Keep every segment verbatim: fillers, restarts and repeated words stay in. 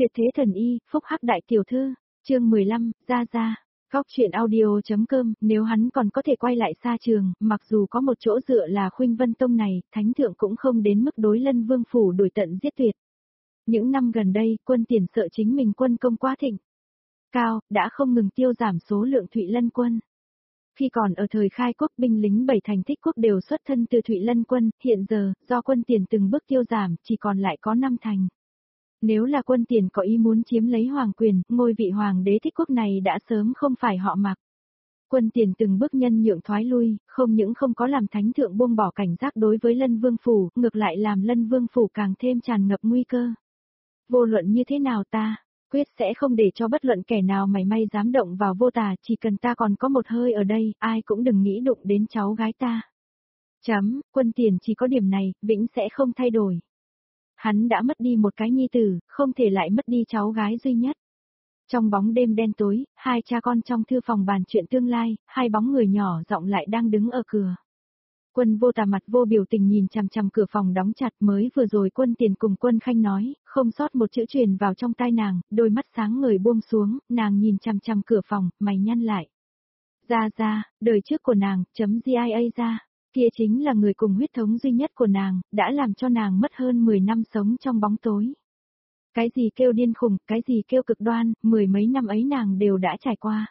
Tuyệt thế thần y, phúc hắc đại tiểu thư, chương mười lăm, ra ra. Góc chuyện audio.com, nếu hắn còn có thể quay lại xa trường, mặc dù có một chỗ dựa là Khuynh Vân Tông này, thánh thượng cũng không đến mức đối Lân Vương phủ đuổi tận giết tuyệt. Những năm gần đây, quân tiền sợ chính mình quân công quá thịnh. Cao, đã không ngừng tiêu giảm số lượng Thụy Lân quân. Khi còn ở thời khai quốc, binh lính bảy thành thích quốc đều xuất thân từ Thụy Lân quân, hiện giờ, do quân tiền từng bước tiêu giảm, chỉ còn lại có năm thành. Nếu là quân tiền có ý muốn chiếm lấy hoàng quyền, ngôi vị hoàng đế thích quốc này đã sớm không phải họ Mặc. Quân tiền từng bước nhân nhượng thoái lui, không những không có làm thánh thượng buông bỏ cảnh giác đối với Lân Vương phủ, ngược lại làm Lân Vương phủ càng thêm tràn ngập nguy cơ. Vô luận như thế nào ta, quyết sẽ không để cho bất luận kẻ nào mảy may dám động vào Vô Tà, chỉ cần ta còn có một hơi ở đây, ai cũng đừng nghĩ đụng đến cháu gái ta. Chấm, quân tiền chỉ có điểm này, vĩnh sẽ không thay đổi. Hắn đã mất đi một cái nhi tử, không thể lại mất đi cháu gái duy nhất. Trong bóng đêm đen tối, hai cha con trong thư phòng bàn chuyện tương lai, hai bóng người nhỏ giọng lại đang đứng ở cửa. Quân Vô Tà mặt vô biểu tình nhìn chằm chằm cửa phòng đóng chặt, mới vừa rồi quân tiền cùng quân khanh nói, không sót một chữ truyền vào trong tai nàng, đôi mắt sáng ngời buông xuống, nàng nhìn chằm chằm cửa phòng, mày nhăn lại. Ra ra, đời trước của nàng, chấm gi i a ra. Kia chính là người cùng huyết thống duy nhất của nàng, đã làm cho nàng mất hơn mười năm sống trong bóng tối. Cái gì kêu điên khùng, cái gì kêu cực đoan, mười mấy năm ấy nàng đều đã trải qua.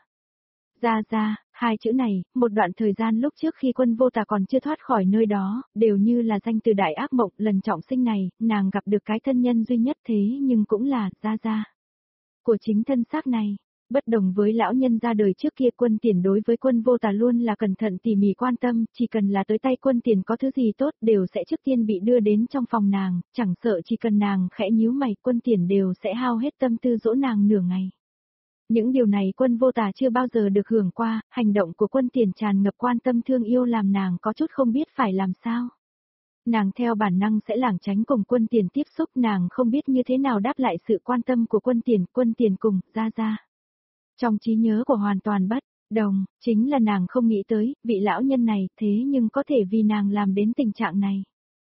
Ra ra, hai chữ này, một đoạn thời gian lúc trước khi quân Vô Tà còn chưa thoát khỏi nơi đó, đều như là danh từ đại ác mộng, lần trọng sinh này, nàng gặp được cái thân nhân duy nhất thế nhưng cũng là, ra ra. Của chính thân xác này. Bất đồng với lão nhân ra đời trước kia, quân tiền đối với quân Vô Tà luôn là cẩn thận tỉ mỉ quan tâm, chỉ cần là tới tay quân tiền có thứ gì tốt đều sẽ trước tiên bị đưa đến trong phòng nàng, chẳng sợ chỉ cần nàng khẽ nhíu mày, quân tiền đều sẽ hao hết tâm tư dỗ nàng nửa ngày. Những điều này quân Vô Tà chưa bao giờ được hưởng qua, hành động của quân tiền tràn ngập quan tâm thương yêu làm nàng có chút không biết phải làm sao. Nàng theo bản năng sẽ lảng tránh cùng quân tiền tiếp xúc, nàng không biết như thế nào đáp lại sự quan tâm của quân tiền, quân tiền cùng, ra ra. Trong trí nhớ của hoàn toàn bất đồng, chính là nàng không nghĩ tới, vị lão nhân này, thế nhưng có thể vì nàng làm đến tình trạng này.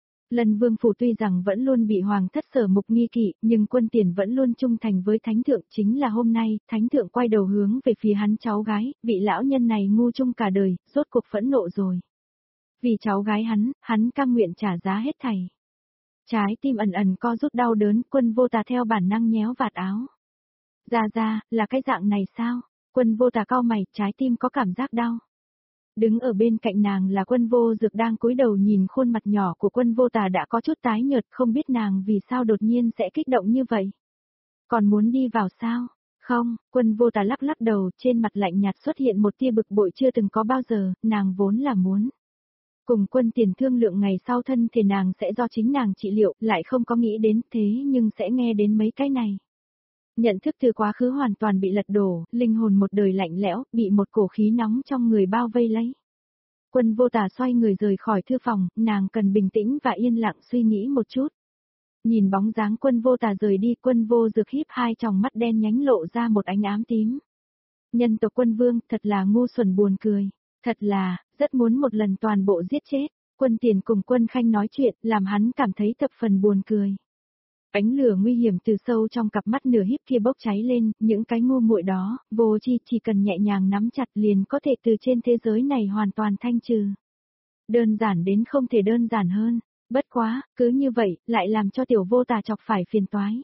Lân Vương phủ tuy rằng vẫn luôn bị hoàng thất Sở Mục nghi kỵ, nhưng quân tiền vẫn luôn trung thành với thánh thượng, chính là hôm nay, thánh thượng quay đầu hướng về phía hắn cháu gái, vị lão nhân này ngu chung cả đời, rốt cuộc phẫn nộ rồi. Vì cháu gái hắn, hắn cam nguyện trả giá hết thảy. Trái tim ẩn ẩn co rút đau đớn, quân Vô Tà theo bản năng nhéo vạt áo. Ra ra, là cái dạng này sao? Quân Vô Tà cau mày, trái tim có cảm giác đau. Đứng ở bên cạnh nàng là quân Vô Dược đang cúi đầu nhìn khuôn mặt nhỏ của quân Vô Tà đã có chút tái nhợt, không biết nàng vì sao đột nhiên sẽ kích động như vậy. Còn muốn đi vào sao? Không, quân Vô Tà lắc lắc đầu, trên mặt lạnh nhạt xuất hiện một tia bực bội chưa từng có bao giờ, nàng vốn là muốn. Cùng quân tiền thương lượng ngày sau thân thể nàng sẽ do chính nàng trị liệu, lại không có nghĩ đến thế nhưng sẽ nghe đến mấy cái này. Nhận thức từ quá khứ hoàn toàn bị lật đổ, linh hồn một đời lạnh lẽo, bị một cổ khí nóng trong người bao vây lấy. Quân Vô Tà xoay người rời khỏi thư phòng, nàng cần bình tĩnh và yên lặng suy nghĩ một chút. Nhìn bóng dáng quân Vô Tà rời đi, quân Vô Dược híp hai tròng mắt đen nhánh lộ ra một ánh ám tím. Nhân tộc quân vương, thật là ngu xuẩn buồn cười, thật là, rất muốn một lần toàn bộ giết chết. Quân tiền cùng quân khanh nói chuyện, làm hắn cảm thấy thập phần buồn cười. Ánh lửa nguy hiểm từ sâu trong cặp mắt nửa híp kia bốc cháy lên, những cái ngu muội đó, vô chi chỉ cần nhẹ nhàng nắm chặt liền có thể từ trên thế giới này hoàn toàn thanh trừ. Đơn giản đến không thể đơn giản hơn, bất quá, cứ như vậy, lại làm cho tiểu Vô Tà chọc phải phiền toái.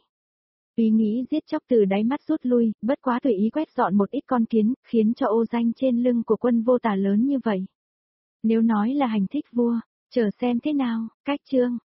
Ý nghĩ giết chóc từ đáy mắt rút lui, bất quá tùy ý quét dọn một ít con kiến, khiến cho ô danh trên lưng của quân Vô Tà lớn như vậy. Nếu nói là hành thích vua, chờ xem thế nào, cách chương.